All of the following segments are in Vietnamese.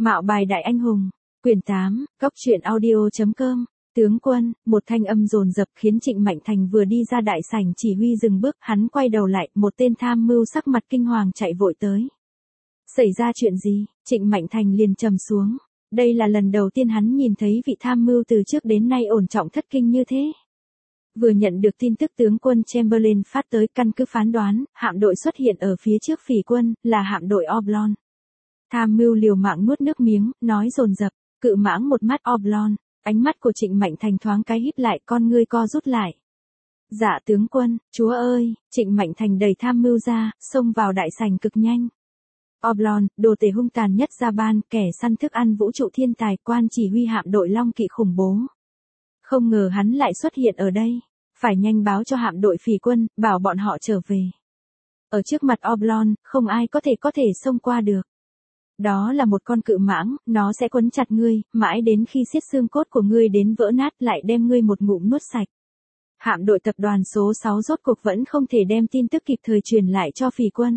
Mạo bài đại anh hùng, quyển 8, góc truyện audio.com. Tướng quân, một thanh âm dồn dập khiến Trịnh Mạnh Thành vừa đi ra đại sảnh chỉ huy dừng bước, hắn quay đầu lại, một tên tham mưu sắc mặt kinh hoàng chạy vội tới. Xảy ra chuyện gì? Trịnh Mạnh Thành liền trầm xuống. Đây là lần đầu tiên hắn nhìn thấy vị tham mưu từ trước đến nay ổn trọng thất kinh như thế. Vừa nhận được tin tức tướng quân Chamberlain phát tới, căn cứ phán đoán, hạm đội xuất hiện ở phía trước phỉ quân, là hạm đội Oblon. Tham mưu liều mạng nuốt nước miếng, nói dồn dập, cự mãng một mắt Oblon. Ánh mắt của Trịnh Mạnh Thành thoáng cái híp lại, con ngươi co rút lại. Dạ tướng quân, chúa ơi! Trịnh Mạnh Thành đẩy tham mưu ra, xông vào đại sảnh cực nhanh. Oblon, đồ tể hung tàn nhất gia ban, kẻ săn thức ăn vũ trụ thiên tài, quan chỉ huy hạm đội Long Kỵ khủng bố. Không ngờ hắn lại xuất hiện ở đây. Phải nhanh báo cho hạm đội phỉ quân, bảo bọn họ trở về. Ở trước mặt Oblon, không ai có thể xông qua được. Đó là một con cự mãng, nó sẽ quấn chặt ngươi, mãi đến khi xiết xương cốt của ngươi đến vỡ nát lại đem ngươi một ngụm nuốt sạch. Hạm đội tập đoàn số 6 rốt cuộc vẫn không thể đem tin tức kịp thời truyền lại cho phỉ quân.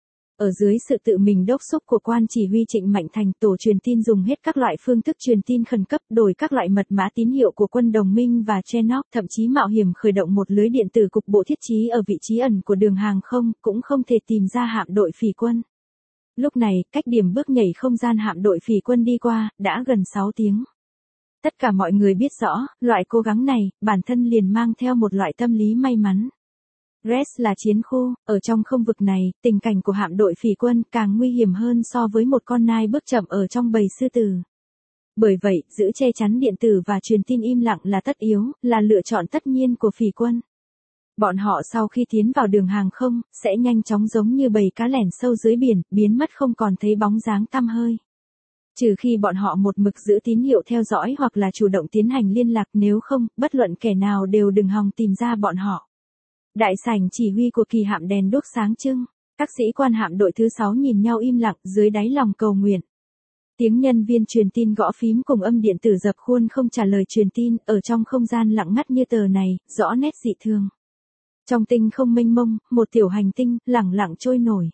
Ở dưới sự tự mình đốc thúc của quan chỉ huy Trịnh Mạnh Thành, tổ truyền tin dùng hết các loại phương thức truyền tin khẩn cấp, đổi các loại mật mã tín hiệu của quân đồng minh và Chernok, thậm chí mạo hiểm khởi động một lưới điện tử cục bộ thiết trí ở vị trí ẩn của đường hàng không, cũng không thể tìm ra hạm đội phỉ quân. Lúc này, cách điểm bước nhảy không gian hạm đội phỉ quân đi qua, đã gần 6 tiếng. Tất cả mọi người biết rõ, loại cố gắng này, bản thân liền mang theo một loại tâm lý may mắn. Rest là chiến khu, ở trong không vực này, tình cảnh của hạm đội phỉ quân càng nguy hiểm hơn so với một con nai bước chậm ở trong bầy sư tử. Bởi vậy, giữ che chắn điện tử và truyền tin im lặng là tất yếu, là lựa chọn tất nhiên của phỉ quân. Bọn họ sau khi tiến vào đường hàng không, sẽ nhanh chóng giống như bầy cá lẻn sâu dưới biển, biến mất không còn thấy bóng dáng tăm hơi. Trừ khi bọn họ một mực giữ tín hiệu theo dõi hoặc là chủ động tiến hành liên lạc, nếu không, bất luận kẻ nào đều đừng hòng tìm ra bọn họ. Đại sảnh chỉ huy của kỳ hạm đèn đuốc sáng trưng, các sĩ quan hạm đội thứ 6 nhìn nhau im lặng dưới đáy lòng cầu nguyện. Tiếng nhân viên truyền tin gõ phím cùng âm điện tử dập khuôn không trả lời truyền tin, ở trong không gian lặng ngắt như tờ này, rõ nét dị thường. Trong tinh không mênh mông, một tiểu hành tinh, lẳng lặng trôi nổi.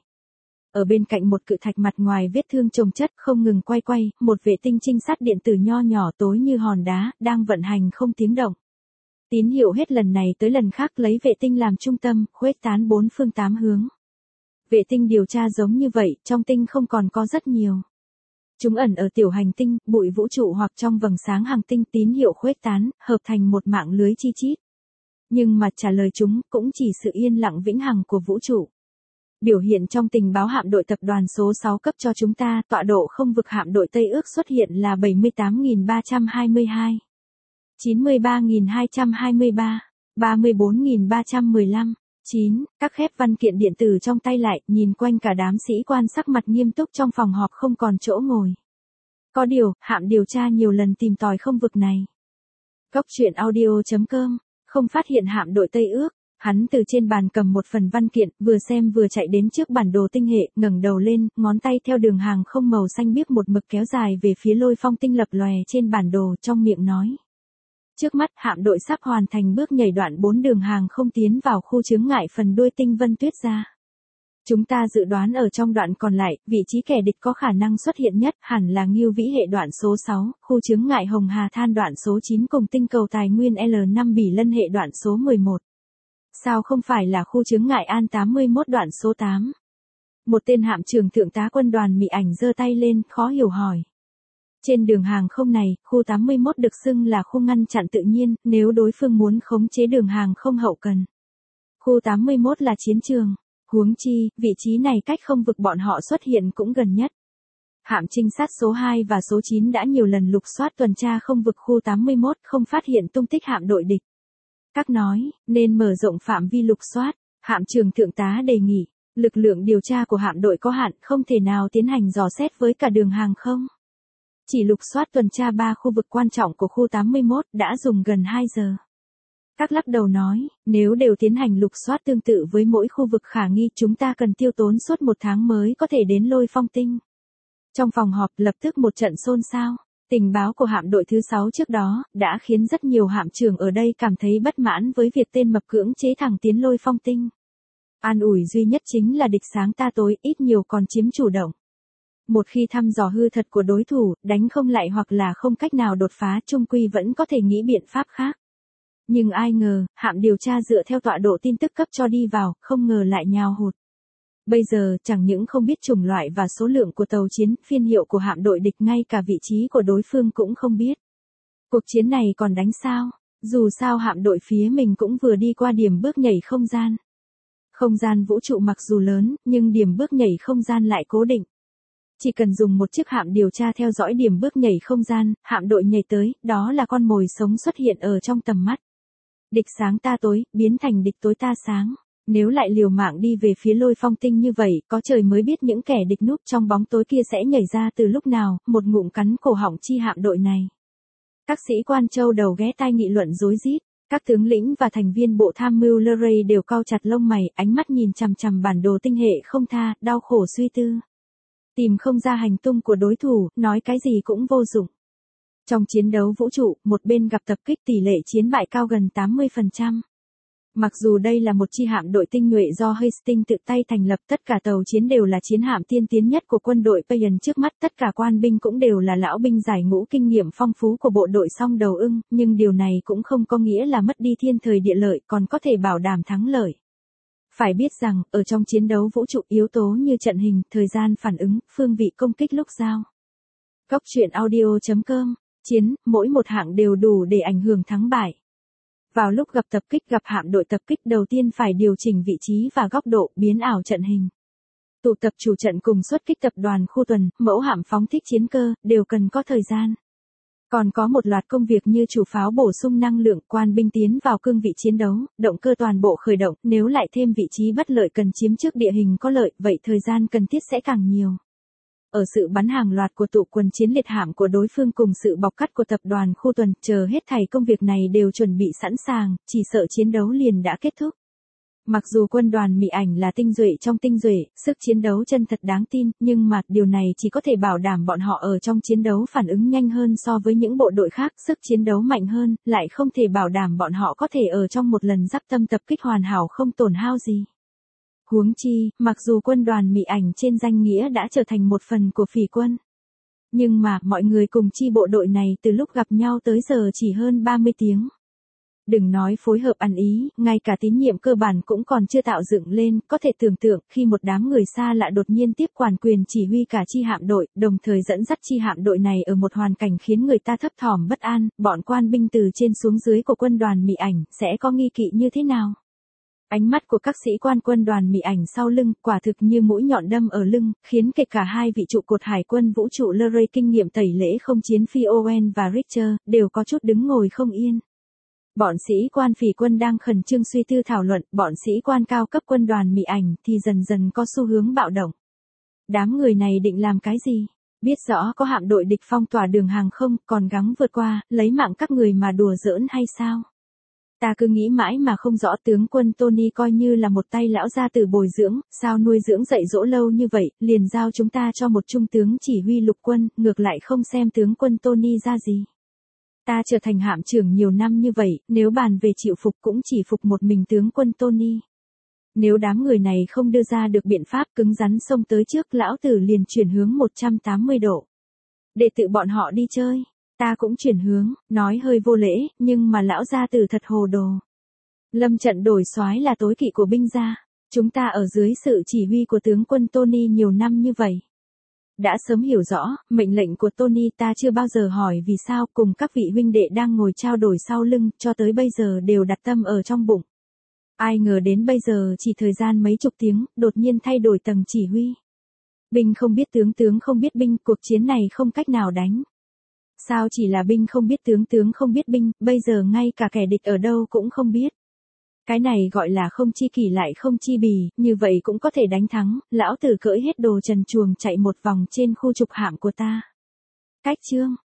Ở bên cạnh một cự thạch mặt ngoài vết thương chồng chất không ngừng quay, một vệ tinh trinh sát điện tử nho nhỏ tối như hòn đá, đang vận hành không tiếng động. Tín hiệu hết lần này tới lần khác lấy vệ tinh làm trung tâm, khuếch tán bốn phương tám hướng. Vệ tinh điều tra giống như vậy, trong tinh không còn có rất nhiều. Chúng ẩn ở tiểu hành tinh, bụi vũ trụ hoặc trong vầng sáng hành tinh, tín hiệu khuếch tán, hợp thành một mạng lưới chi chít. Nhưng mà trả lời chúng, cũng chỉ sự yên lặng vĩnh hằng của vũ trụ. Biểu hiện trong tình báo hạm đội tập đoàn số 6 cấp cho chúng ta, tọa độ không vực hạm đội Tây ước xuất hiện là 78.322. 93.223, 34.315, 9, các khép văn kiện điện tử trong tay lại, nhìn quanh cả đám sĩ quan sắc mặt nghiêm túc trong phòng họp không còn chỗ ngồi. Có điều, hạm điều tra nhiều lần tìm tòi không vực này. Góc truyện audio.com, không phát hiện hạm đội Tây ước, hắn từ trên bàn cầm một phần văn kiện, vừa xem vừa chạy đến trước bản đồ tinh hệ, ngẩng đầu lên, ngón tay theo đường hàng không màu xanh biếc một mực kéo dài về phía lôi phong tinh lập lòe trên bản đồ, trong miệng nói. Trước mắt, hạm đội sắp hoàn thành bước nhảy đoạn 4 đường hàng không tiến vào khu chướng ngại phần đuôi tinh vân tuyết ra. Chúng ta dự đoán ở trong đoạn còn lại, vị trí kẻ địch có khả năng xuất hiện nhất hẳn là Ngưu Vĩ hệ đoạn số 6, khu chướng ngại Hồng Hà Than đoạn số 9 cùng tinh cầu tài nguyên L5 Bỉ Lân hệ đoạn số 11. Sao không phải là khu chướng ngại An 81 đoạn số 8? Một tên hạm trưởng thượng tá quân đoàn Mỹ ảnh giơ tay lên, khó hiểu hỏi. Trên đường hàng không này, khu 81 được xưng là khu ngăn chặn tự nhiên, nếu đối phương muốn khống chế đường hàng không hậu cần. Khu 81 là chiến trường. Huống chi, vị trí này cách không vực bọn họ xuất hiện cũng gần nhất. Hạm trinh sát số 2 và số 9 đã nhiều lần lục soát tuần tra không vực khu 81, không phát hiện tung tích hạm đội địch. Các nói, nên mở rộng phạm vi lục soát, hạm trưởng thượng tá đề nghị, lực lượng điều tra của hạm đội có hạn, không thể nào tiến hành dò xét với cả đường hàng không. Chỉ lục soát tuần tra 3 khu vực quan trọng của khu 81 đã dùng gần 2 giờ. Các lắc đầu nói, nếu đều tiến hành lục soát tương tự với mỗi khu vực khả nghi, chúng ta cần tiêu tốn suốt 1 tháng mới có thể đến lôi phong tinh. Trong phòng họp lập tức một trận xôn xao, tình báo của hạm đội thứ 6 trước đó, đã khiến rất nhiều hạm trưởng ở đây cảm thấy bất mãn với việc tên mập cưỡng chế thẳng tiến lôi phong tinh. An ủi duy nhất chính là địch sáng ta tối, ít nhiều còn chiếm chủ động. Một khi thăm dò hư thật của đối thủ, đánh không lại hoặc là không cách nào đột phá, chung quy vẫn có thể nghĩ biện pháp khác. Nhưng ai ngờ, hạm điều tra dựa theo tọa độ tin tức cấp cho đi vào, không ngờ lại nhào hụt. Bây giờ, chẳng những không biết chủng loại và số lượng của tàu chiến, phiên hiệu của hạm đội địch, ngay cả vị trí của đối phương cũng không biết. Cuộc chiến này còn đánh sao? Dù sao hạm đội phía mình cũng vừa đi qua điểm bước nhảy không gian. Không gian vũ trụ mặc dù lớn, nhưng điểm bước nhảy không gian lại cố định. Chỉ cần dùng một chiếc hạm điều tra theo dõi điểm bước nhảy không gian, hạm đội nhảy tới, đó là con mồi sống xuất hiện ở trong tầm mắt. Địch sáng ta tối, biến thành địch tối ta sáng. Nếu lại liều mạng đi về phía Lôi Phong tinh như vậy, có trời mới biết những kẻ địch núp trong bóng tối kia sẽ nhảy ra từ lúc nào, một ngụm cắn cổ họng chi hạm đội này. Các sĩ quan châu đầu ghé tai nghị luận rối rít. Các tướng lĩnh và thành viên bộ tham mưu Luray đều cau chặt lông mày, ánh mắt nhìn chằm chằm bản đồ tinh hệ không tha, đau khổ suy tư. Tìm không ra hành tung của đối thủ, nói cái gì cũng vô dụng. Trong chiến đấu vũ trụ, một bên gặp tập kích, tỷ lệ chiến bại cao gần 80%. Mặc dù đây là một chi hạm đội tinh nhuệ do Hastings tự tay thành lập, tất cả tàu chiến đều là chiến hạm tiên tiến nhất của quân đội Payan trước mắt, tất cả quan binh cũng đều là lão binh giải ngũ kinh nghiệm phong phú của bộ đội song đầu ưng, nhưng điều này cũng không có nghĩa là mất đi thiên thời địa lợi, còn có thể bảo đảm thắng lợi. Phải biết rằng, ở trong chiến đấu vũ trụ, yếu tố như trận hình, thời gian phản ứng, phương vị công kích lúc giao. Góc truyện audio.com, chiến, mỗi một hạng đều đủ để ảnh hưởng thắng bại. Vào lúc gặp tập kích, gặp hạm đội tập kích, đầu tiên phải điều chỉnh vị trí và góc độ, biến ảo trận hình. Tụ tập chủ trận cùng xuất kích tập đoàn khu tuần, mẫu hạm phóng thích chiến cơ, đều cần có thời gian. Còn có một loạt công việc như chủ pháo bổ sung năng lượng, quan binh tiến vào cương vị chiến đấu, động cơ toàn bộ khởi động, nếu lại thêm vị trí bất lợi cần chiếm trước địa hình có lợi, vậy thời gian cần thiết sẽ càng nhiều. Ở sự bắn hàng loạt của tụ quần chiến liệt hạm của đối phương cùng sự bọc cắt của tập đoàn khu tuần, chờ hết thảy công việc này đều chuẩn bị sẵn sàng, chỉ sợ chiến đấu liền đã kết thúc. Mặc dù quân đoàn Mỹ Ảnh là tinh nhuệ trong tinh nhuệ, sức chiến đấu chân thật đáng tin, nhưng mà điều này chỉ có thể bảo đảm bọn họ ở trong chiến đấu phản ứng nhanh hơn so với những bộ đội khác, sức chiến đấu mạnh hơn, lại không thể bảo đảm bọn họ có thể ở trong một lần giáp tâm tập kích hoàn hảo không tổn hao gì. Huống chi, mặc dù quân đoàn Mỹ Ảnh trên danh nghĩa đã trở thành một phần của phỉ quân. Nhưng mà, mọi người cùng chi bộ đội này từ lúc gặp nhau tới giờ chỉ hơn 30 tiếng. Đừng nói phối hợp ăn ý, ngay cả tín nhiệm cơ bản cũng còn chưa tạo dựng lên, có thể tưởng tượng khi một đám người xa lạ đột nhiên tiếp quản quyền chỉ huy cả chi hạm đội, đồng thời dẫn dắt chi hạm đội này ở một hoàn cảnh khiến người ta thấp thỏm bất an, bọn quan binh từ trên xuống dưới của quân đoàn Mỹ Ảnh sẽ có nghi kỵ như thế nào? Ánh mắt của các sĩ quan quân đoàn Mỹ Ảnh sau lưng, quả thực như mũi nhọn đâm ở lưng, khiến kể cả hai vị trụ cột hải quân vũ trụ Luray kinh nghiệm tẩy lễ không chiến phi Owen và Richter, đều có chút đứng ngồi không yên. Bọn sĩ quan phỉ quân đang khẩn trương suy tư thảo luận, bọn sĩ quan cao cấp quân đoàn Mỹ Ảnh thì dần dần có xu hướng bạo động. Đám người này định làm cái gì? Biết rõ có hạm đội địch phong tỏa đường hàng không, còn gắng vượt qua, lấy mạng các người mà đùa giỡn hay sao? Ta cứ nghĩ mãi mà không rõ, tướng quân Tony coi như là một tay lão gia tử bồi dưỡng, sao nuôi dưỡng dạy dỗ lâu như vậy, liền giao chúng ta cho một trung tướng chỉ huy lục quân, ngược lại không xem tướng quân Tony ra gì. Ta trở thành hạm trưởng nhiều năm như vậy, nếu bàn về chịu phục cũng chỉ phục một mình tướng quân Tony. Nếu đám người này không đưa ra được biện pháp cứng rắn xông tới trước, lão tử liền chuyển hướng 180 độ. Để tự bọn họ đi chơi. Ta cũng chuyển hướng, nói hơi vô lễ, nhưng mà lão gia tử thật hồ đồ. Lâm trận đổi soái là tối kỵ của binh gia. Chúng ta ở dưới sự chỉ huy của tướng quân Tony nhiều năm như vậy. Đã sớm hiểu rõ, mệnh lệnh của Tony ta chưa bao giờ hỏi vì sao, cùng các vị huynh đệ đang ngồi trao đổi sau lưng, cho tới bây giờ đều đặt tâm ở trong bụng. Ai ngờ đến bây giờ chỉ thời gian mấy chục tiếng, đột nhiên thay đổi tầng chỉ huy. Binh không biết tướng, tướng không biết binh, cuộc chiến này không cách nào đánh. Sao chỉ là binh không biết tướng, tướng không biết binh, bây giờ ngay cả kẻ địch ở đâu cũng không biết. Cái này gọi là không chi kỷ lại không chi bì, như vậy cũng có thể đánh thắng, lão tử cởi hết đồ trần truồng chạy một vòng trên khu trục hạm của ta. Cách chương